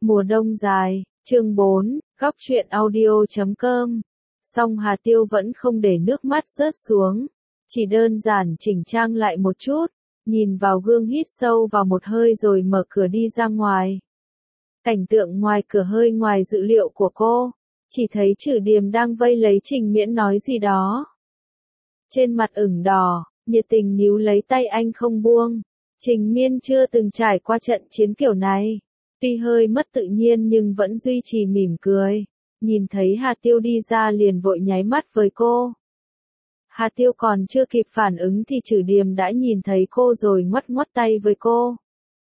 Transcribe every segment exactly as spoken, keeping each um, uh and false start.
Mùa đông dài, chương bốn, góc truyện audio chấm com. Song Hà Tiêu vẫn không để nước mắt rớt xuống, chỉ đơn giản chỉnh trang lại một chút, nhìn vào gương hít sâu vào một hơi rồi mở cửa đi ra ngoài. Cảnh tượng ngoài cửa hơi ngoài dự liệu của cô, chỉ thấy Trử Điềm đang vây lấy Trình Miễn nói gì đó. Trên mặt ửng đỏ, nhiệt tình níu lấy tay anh không buông. Trình Miên chưa từng trải qua trận chiến kiểu này, tuy hơi mất tự nhiên nhưng vẫn duy trì mỉm cười. Nhìn thấy Hà Tiêu đi ra liền vội nháy mắt với cô. Hà Tiêu còn chưa kịp phản ứng thì Trử Điềm đã nhìn thấy cô rồi ngoắt ngoắt tay với cô.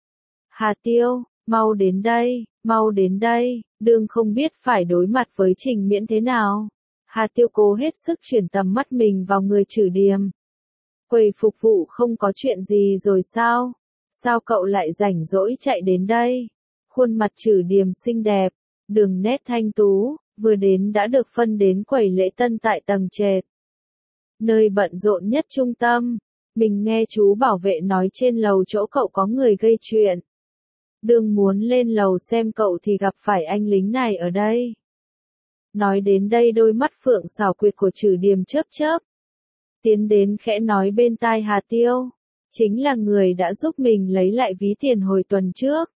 Hà Tiêu, mau đến đây, mau đến đây, đương không biết phải đối mặt với Trình Miễn thế nào. Hà Tiêu cố hết sức chuyển tầm mắt mình vào người Trử Điềm. Quầy phục vụ không có chuyện gì rồi sao? Sao cậu lại rảnh rỗi chạy đến đây? Khuôn mặt Trử Điềm xinh đẹp, đường nét thanh tú, vừa đến đã được phân đến quầy lễ tân tại tầng trệt. Nơi bận rộn nhất trung tâm, mình nghe chú bảo vệ nói trên lầu chỗ cậu có người gây chuyện. Đương muốn lên lầu xem cậu thì gặp phải anh lính này ở đây. Nói đến đây đôi mắt phượng xảo quyệt của Trử Điềm chớp chớp. Tiến đến khẽ nói bên tai Hà Tiêu, chính là người đã giúp mình lấy lại ví tiền hồi tuần trước.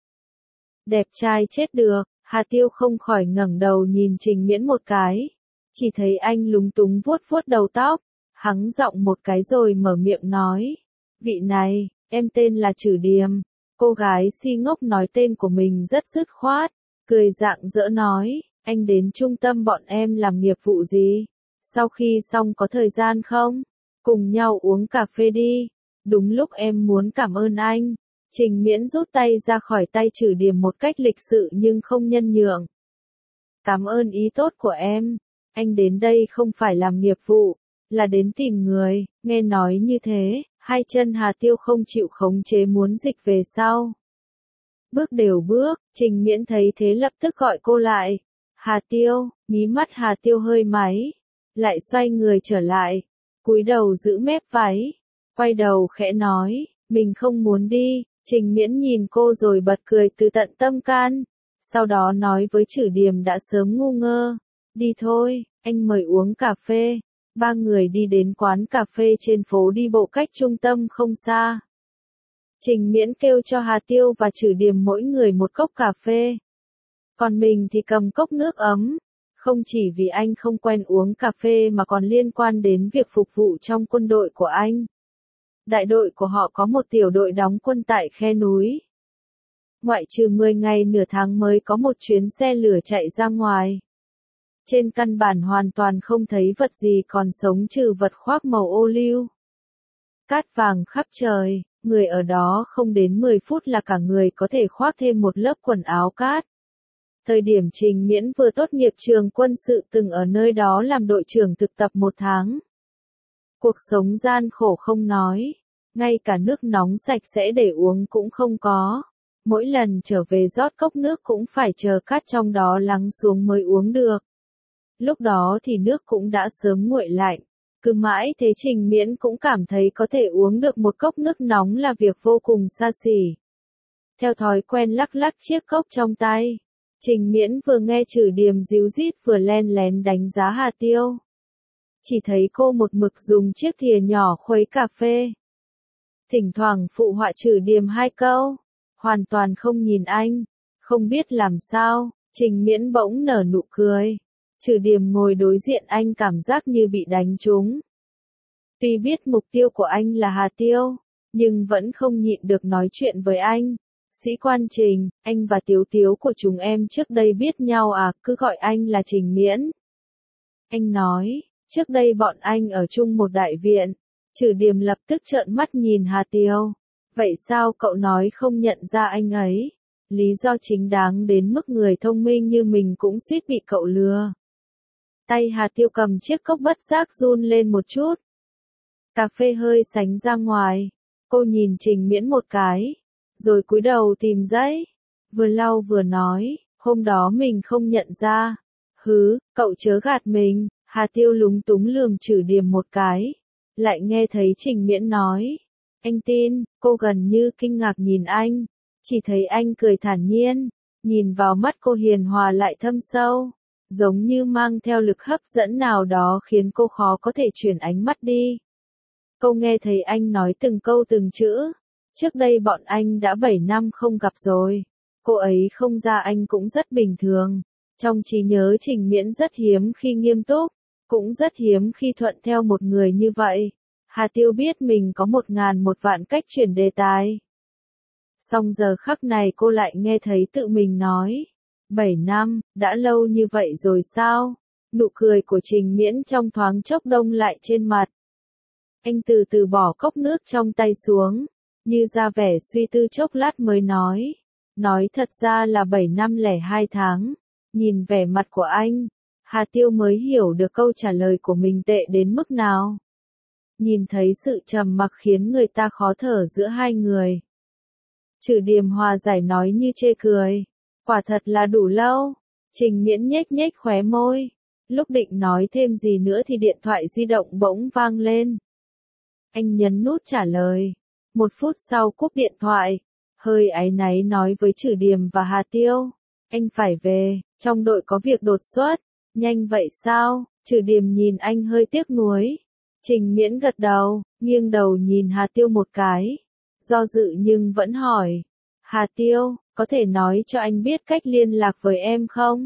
Đẹp trai chết được, Hà Tiêu không khỏi ngẩng đầu nhìn Trình Miễn một cái. Chỉ thấy anh lúng túng vuốt vuốt đầu tóc, hắng giọng một cái rồi mở miệng nói. Vị này, em tên là Trử Điềm. Cô gái si ngốc nói tên của mình rất dứt khoát, cười rạng rỡ nói, anh đến trung tâm bọn em làm nghiệp vụ gì? Sau khi xong có thời gian không? Cùng nhau uống cà phê đi. Đúng lúc em muốn cảm ơn anh. Trình Miễn rút tay ra khỏi tay Trử Điềm một cách lịch sự nhưng không nhân nhượng. Cảm ơn ý tốt của em. Anh đến đây không phải làm nghiệp vụ, là đến tìm người. Nghe nói như thế, hai chân Hà Tiêu không chịu khống chế muốn dịch về sau. Bước đều bước, Trình Miễn thấy thế lập tức gọi cô lại. Hà Tiêu, mí mắt Hà Tiêu hơi máy. Lại xoay người trở lại, cúi đầu giữ mép váy. Quay đầu khẽ nói, mình không muốn đi. Trình Miễn nhìn cô rồi bật cười từ tận tâm can. Sau đó nói với Trử Điềm đã sớm ngu ngơ. Đi thôi, anh mời uống cà phê. Ba người đi đến quán cà phê trên phố đi bộ cách trung tâm không xa. Trình Miễn kêu cho Hà Tiêu và Trử Điềm mỗi người một cốc cà phê. Còn mình thì cầm cốc nước ấm. Không chỉ vì anh không quen uống cà phê mà còn liên quan đến việc phục vụ trong quân đội của anh. Đại đội của họ có một tiểu đội đóng quân tại khe núi. Ngoại trừ mười ngày nửa tháng mới có một chuyến xe lửa chạy ra ngoài. Trên căn bản hoàn toàn không thấy vật gì còn sống trừ vật khoác màu ô liu. Cát vàng khắp trời, người ở đó không đến mười phút là cả người có thể khoác thêm một lớp quần áo cát. Thời điểm Trình Miễn vừa tốt nghiệp trường quân sự từng ở nơi đó làm đội trưởng thực tập một tháng. Cuộc sống gian khổ không nói, ngay cả nước nóng sạch sẽ để uống cũng không có. Mỗi lần trở về rót cốc nước cũng phải chờ cát trong đó lắng xuống mới uống được. Lúc đó thì nước cũng đã sớm nguội lạnh. Cứ mãi thế Trình Miễn cũng cảm thấy có thể uống được một cốc nước nóng là việc vô cùng xa xỉ. Theo thói quen lắc lắc chiếc cốc trong tay. Trình Miễn vừa nghe Trử Điềm díu dít vừa len lén đánh giá Hà Tiêu. Chỉ thấy cô một mực dùng chiếc thìa nhỏ khuấy cà phê. Thỉnh thoảng phụ họa Trử Điềm hai câu. Hoàn toàn không nhìn anh. Không biết làm sao, Trình Miễn bỗng nở nụ cười. Trử Điềm ngồi đối diện anh cảm giác như bị đánh trúng. Tuy biết mục tiêu của anh là Hà Tiêu, nhưng vẫn không nhịn được nói chuyện với anh. Sĩ quan Trình, anh và Tiếu Tiếu của chúng em trước đây biết nhau à, cứ gọi anh là Trình Miễn. Anh nói, trước đây bọn anh ở chung một đại viện. Trử Điềm lập tức trợn mắt nhìn Hà Tiêu. Vậy sao cậu nói không nhận ra anh ấy? Lý do chính đáng đến mức người thông minh như mình cũng suýt bị cậu lừa. Tay Hà Tiêu cầm chiếc cốc bất giác run lên một chút. Cà phê hơi sánh ra ngoài. Cô nhìn Trình Miễn một cái. Rồi cúi đầu tìm giấy. Vừa lau vừa nói, hôm đó mình không nhận ra. Hứ, cậu chớ gạt mình. Hà Tiêu lúng túng lườm Trử Điềm một cái. Lại nghe thấy Trình Miễn nói. Anh tin, cô gần như kinh ngạc nhìn anh. Chỉ thấy anh cười thản nhiên. Nhìn vào mắt cô hiền hòa lại thâm sâu, giống như mang theo lực hấp dẫn nào đó khiến cô khó có thể chuyển ánh mắt đi. Cô nghe thấy anh nói từng câu từng chữ. Trước đây bọn anh đã bảy năm không gặp rồi. Cô ấy không ra anh cũng rất bình thường. Trong trí nhớ Trình Miễn rất hiếm khi nghiêm túc, cũng rất hiếm khi thuận theo một người như vậy. Hà Tiêu biết mình có một ngàn một vạn cách chuyển đề tài. Song giờ khắc này cô lại nghe thấy tự mình nói. Bảy năm, đã lâu như vậy rồi sao? Nụ cười của Trình Miễn trong thoáng chốc đông lại trên mặt. Anh từ từ bỏ cốc nước trong tay xuống, như ra vẻ suy tư chốc lát mới nói. Nói thật ra là bảy năm lẻ hai tháng. Nhìn vẻ mặt của anh, Hà Tiêu mới hiểu được câu trả lời của mình tệ đến mức nào. Nhìn thấy sự trầm mặc khiến người ta khó thở giữa hai người. Trừ Điềm hòa giải nói như chê cười. Quả thật là đủ lâu. Trình Miễn nhếch nhếch khóe môi. Lúc định nói thêm gì nữa thì điện thoại di động bỗng vang lên. Anh nhấn nút trả lời. Một phút sau cúp điện thoại, hơi áy náy nói với Trừ Điềm và Hà Tiêu. Anh phải về, trong đội có việc đột xuất. Nhanh vậy sao? Trừ Điềm nhìn anh hơi tiếc nuối. Trình Miễn gật đầu, nghiêng đầu nhìn Hà Tiêu một cái. Do dự nhưng vẫn hỏi. Hà Tiêu, có thể nói cho anh biết cách liên lạc với em không?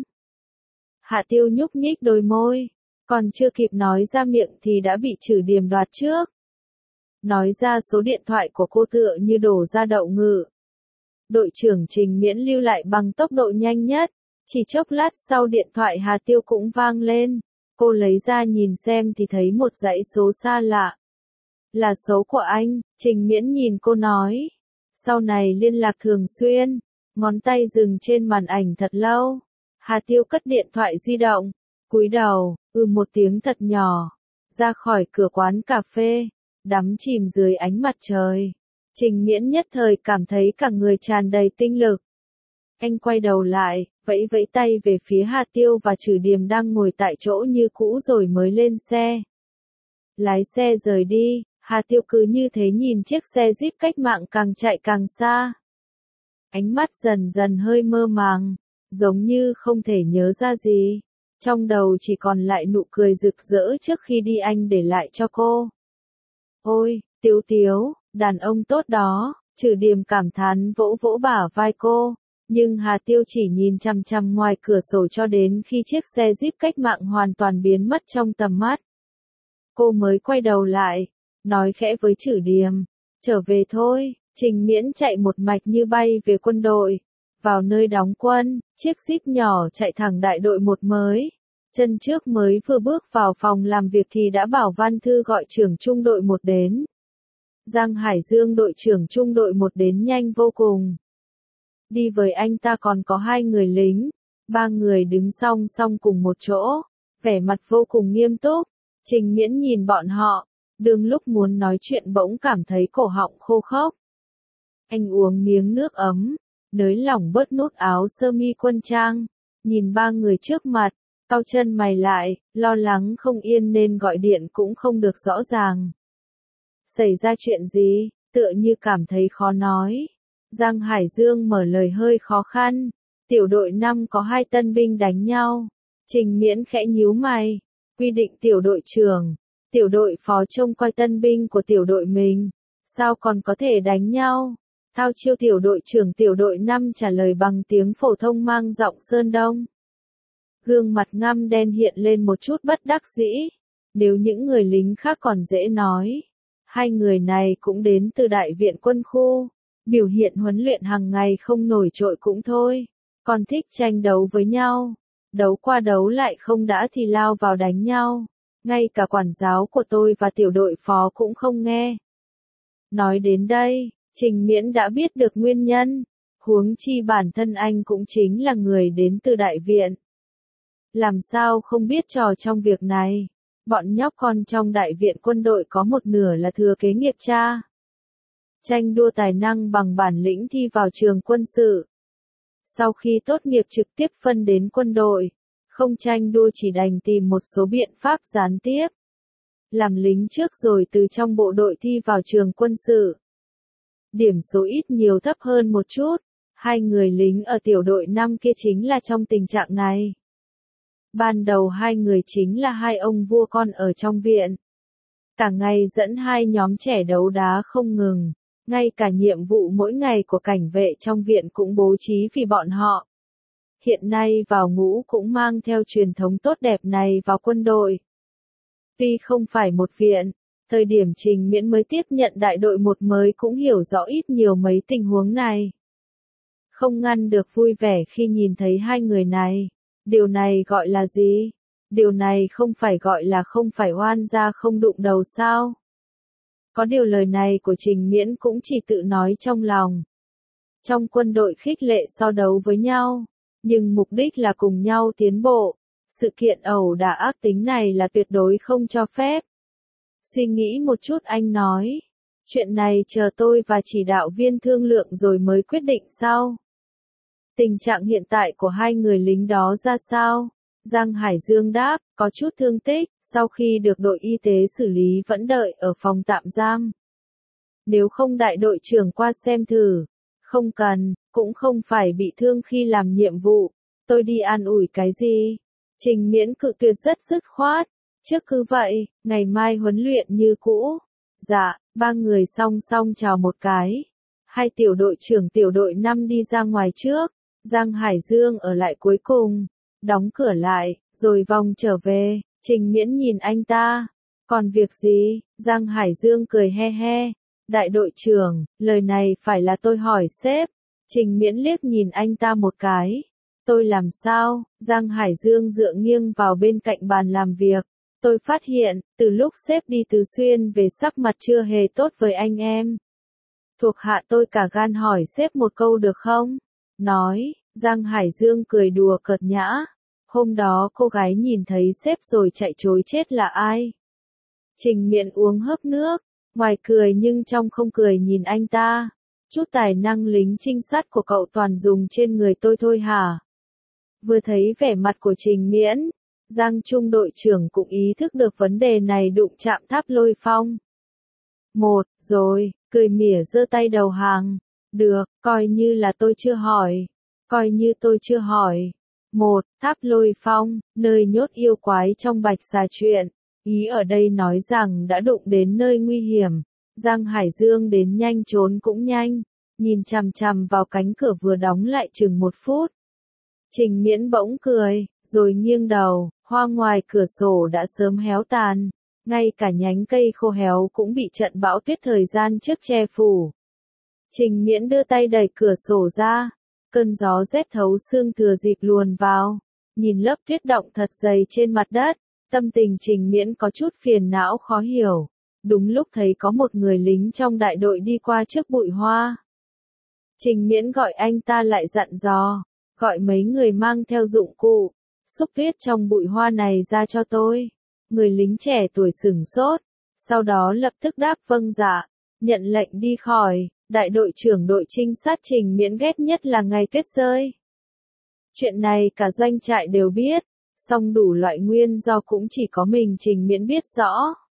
Hà Tiêu nhúc nhích đôi môi. Còn chưa kịp nói ra miệng thì đã bị Trừ Điềm đoạt trước. Nói ra số điện thoại của cô tựa như đổ ra đậu ngự. Đội trưởng Trình Miễn lưu lại bằng tốc độ nhanh nhất. Chỉ chốc lát sau điện thoại Hà Tiêu cũng vang lên. Cô lấy ra nhìn xem thì thấy một dãy số xa lạ. Là số của anh, Trình Miễn nhìn cô nói. Sau này liên lạc thường xuyên. Ngón tay dừng trên màn ảnh thật lâu. Hà Tiêu cất điện thoại di động. Cúi đầu, ừ một tiếng thật nhỏ. Ra khỏi cửa quán cà phê. Đắm chìm dưới ánh mặt trời. Trình Miễn nhất thời cảm thấy cả người tràn đầy tinh lực. Anh quay đầu lại, vẫy vẫy tay về phía Hà Tiêu và Trừ Điềm đang ngồi tại chỗ như cũ rồi mới lên xe. Lái xe rời đi, Hà Tiêu cứ như thế nhìn chiếc xe Jeep cách mạng càng chạy càng xa. Ánh mắt dần dần hơi mơ màng, giống như không thể nhớ ra gì. Trong đầu chỉ còn lại nụ cười rực rỡ trước khi đi anh để lại cho cô. Ôi, Tiếu Tiếu, đàn ông tốt đó, Trừ Điềm cảm thán vỗ vỗ bả vai cô. Nhưng Hà Tiêu chỉ nhìn chằm chằm ngoài cửa sổ cho đến khi chiếc xe Jeep cách mạng hoàn toàn biến mất trong tầm mắt. Cô mới quay đầu lại, nói khẽ với Trừ Điềm, trở về thôi. Trình Miễn chạy một mạch như bay về quân đội. Vào nơi đóng quân, chiếc Jeep nhỏ chạy thẳng đại đội một mới. Chân trước mới vừa bước vào phòng làm việc thì đã bảo Văn Thư gọi trưởng trung đội một đến. Giang Hải Dương đội trưởng trung đội một đến nhanh vô cùng. Đi với anh ta còn có hai người lính, ba người đứng song song cùng một chỗ, vẻ mặt vô cùng nghiêm túc. Trình Miễn nhìn bọn họ, đương lúc muốn nói chuyện bỗng cảm thấy cổ họng khô khốc. Anh uống miếng nước ấm, nới lỏng bớt nút áo sơ mi quân trang, nhìn ba người trước mặt, cau chân mày lại, lo lắng không yên nên gọi điện cũng không được rõ ràng. Xảy ra chuyện gì, tựa như cảm thấy khó nói. Giang Hải Dương mở lời hơi khó khăn. Tiểu đội năm có hai tân binh đánh nhau. Trình Miễn khẽ nhíu mày. Quy định tiểu đội trưởng, tiểu đội phó trông coi tân binh của tiểu đội mình. Sao còn có thể đánh nhau? Thao Chiêu tiểu đội trưởng tiểu đội năm trả lời bằng tiếng phổ thông mang giọng Sơn Đông. Gương mặt ngăm đen hiện lên một chút bất đắc dĩ. Nếu những người lính khác còn dễ nói. Hai người này cũng đến từ đại viện quân khu. Biểu hiện huấn luyện hàng ngày không nổi trội cũng thôi. Còn thích tranh đấu với nhau. Đấu qua đấu lại không đã thì lao vào đánh nhau. Ngay cả quản giáo của tôi và tiểu đội phó cũng không nghe. Nói đến đây, Trình Miễn đã biết được nguyên nhân. Huống chi bản thân anh cũng chính là người đến từ đại viện. Làm sao không biết trò trong việc này. Bọn nhóc con trong đại viện quân đội có một nửa là thừa kế nghiệp cha. Tranh đua tài năng bằng bản lĩnh thi vào trường quân sự. Sau khi tốt nghiệp trực tiếp phân đến quân đội, không tranh đua chỉ đành tìm một số biện pháp gián tiếp. Làm lính trước rồi từ trong bộ đội thi vào trường quân sự. Điểm số ít nhiều thấp hơn một chút, Hai người lính ở tiểu đội năm kia chính là trong tình trạng này. Ban đầu hai người chính là hai ông vua con ở trong viện. Cả ngày dẫn hai nhóm trẻ đấu đá không ngừng, ngay cả nhiệm vụ mỗi ngày của cảnh vệ trong viện cũng bố trí vì bọn họ. Hiện nay vào ngũ cũng mang theo truyền thống tốt đẹp này vào quân đội. Tuy không phải một viện, thời điểm Trình Miễn mới tiếp nhận đại đội một mới cũng hiểu rõ ít nhiều mấy tình huống này. Không ngăn được vui vẻ khi nhìn thấy hai người này. Điều này gọi là gì? Điều này không phải gọi là không phải oan gia không đụng đầu sao? Có điều lời này của Trình Miễn cũng chỉ tự nói trong lòng. Trong quân đội khích lệ so đấu với nhau, nhưng mục đích là cùng nhau tiến bộ. Sự kiện ẩu đả ác tính này là tuyệt đối không cho phép. Suy nghĩ một chút anh nói. Chuyện này chờ tôi và chỉ đạo viên thương lượng rồi mới quyết định sau. Tình trạng hiện tại của hai người lính đó ra sao? Giang Hải Dương đáp, có chút thương tích, sau khi được đội y tế xử lý vẫn đợi ở phòng tạm giam. Nếu không đại đội trưởng qua xem thử. Không cần, cũng không phải bị thương khi làm nhiệm vụ. Tôi đi an ủi cái gì? Trình Miễn cự tuyệt rất dứt khoát. Trước cứ vậy, ngày mai huấn luyện như cũ. Dạ, ba người song song chào một cái. Hai tiểu đội trưởng tiểu đội năm đi ra ngoài trước. Giang Hải Dương ở lại cuối cùng. Đóng cửa lại, rồi vòng trở về. Trình Miễn nhìn anh ta. Còn việc gì? Giang Hải Dương cười he he. Đại đội trưởng, lời này phải là tôi hỏi sếp. Trình Miễn liếc nhìn anh ta một cái. Tôi làm sao? Giang Hải Dương dựa nghiêng vào bên cạnh bàn làm việc. Tôi phát hiện, từ lúc sếp đi Từ Xuyên về sắc mặt chưa hề tốt với anh em. Thuộc hạ tôi cả gan hỏi sếp một câu được không? Nói, Giang Hải Dương cười đùa cợt nhã. Hôm đó cô gái nhìn thấy sếp rồi chạy trối chết là ai? Trình Miễn uống hớp nước, ngoài cười nhưng trong không cười nhìn anh ta. Chút tài năng lính trinh sát của cậu toàn dùng trên người tôi thôi hả? Vừa thấy vẻ mặt của Trình Miễn, Giang Trung đội trưởng cũng ý thức được vấn đề này đụng chạm Tháp Lôi Phong. Một, rồi, cười mỉa giơ tay đầu hàng. Được, coi như là tôi chưa hỏi. Coi như tôi chưa hỏi. Một, Tháp Lôi Phong, nơi nhốt yêu quái trong Bạch Xà Truyện. Ý ở đây nói rằng đã đụng đến nơi nguy hiểm. Giang Hải Dương đến nhanh trốn cũng nhanh. Nhìn chằm chằm vào cánh cửa vừa đóng lại chừng một phút. Trình Miễn bỗng cười, rồi nghiêng đầu, hoa ngoài cửa sổ đã sớm héo tàn. Ngay cả nhánh cây khô héo cũng bị trận bão tuyết thời gian trước che phủ. Trình Miễn đưa tay đẩy cửa sổ ra. Cơn gió rét thấu xương thừa dịp luồn vào. Nhìn lớp tuyết động thật dày trên mặt đất. Tâm tình Trình Miễn có chút phiền não khó hiểu. Đúng lúc thấy có một người lính trong đại đội đi qua trước bụi hoa. Trình Miễn gọi anh ta lại dặn dò. Gọi mấy người mang theo dụng cụ. Xúc tuyết trong bụi hoa này ra cho tôi. Người lính trẻ tuổi sửng sốt. Sau đó lập tức đáp vâng dạ. Nhận lệnh đi khỏi. Đại đội trưởng đội trinh sát Trình Miễn ghét nhất là ngày tuyết rơi. Chuyện này cả doanh trại đều biết. Song đủ loại nguyên do cũng chỉ có mình Trình Miễn biết rõ.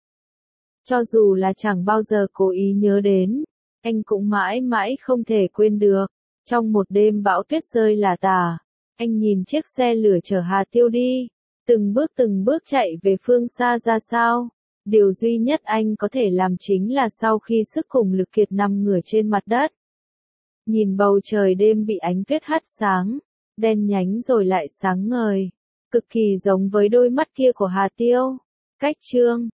Cho dù là chẳng bao giờ cố ý nhớ đến, anh cũng mãi mãi không thể quên được. Trong một đêm bão tuyết rơi là tả, anh nhìn chiếc xe lửa chở Hà Tiêu đi, từng bước từng bước chạy về phương xa ra sao. Điều duy nhất anh có thể làm chính là sau khi sức cùng lực kiệt nằm ngửa trên mặt đất. Nhìn bầu trời đêm bị ánh tuyết hắt sáng, đen nhánh rồi lại sáng ngời, cực kỳ giống với đôi mắt kia của Hà Tiêu. Cách chương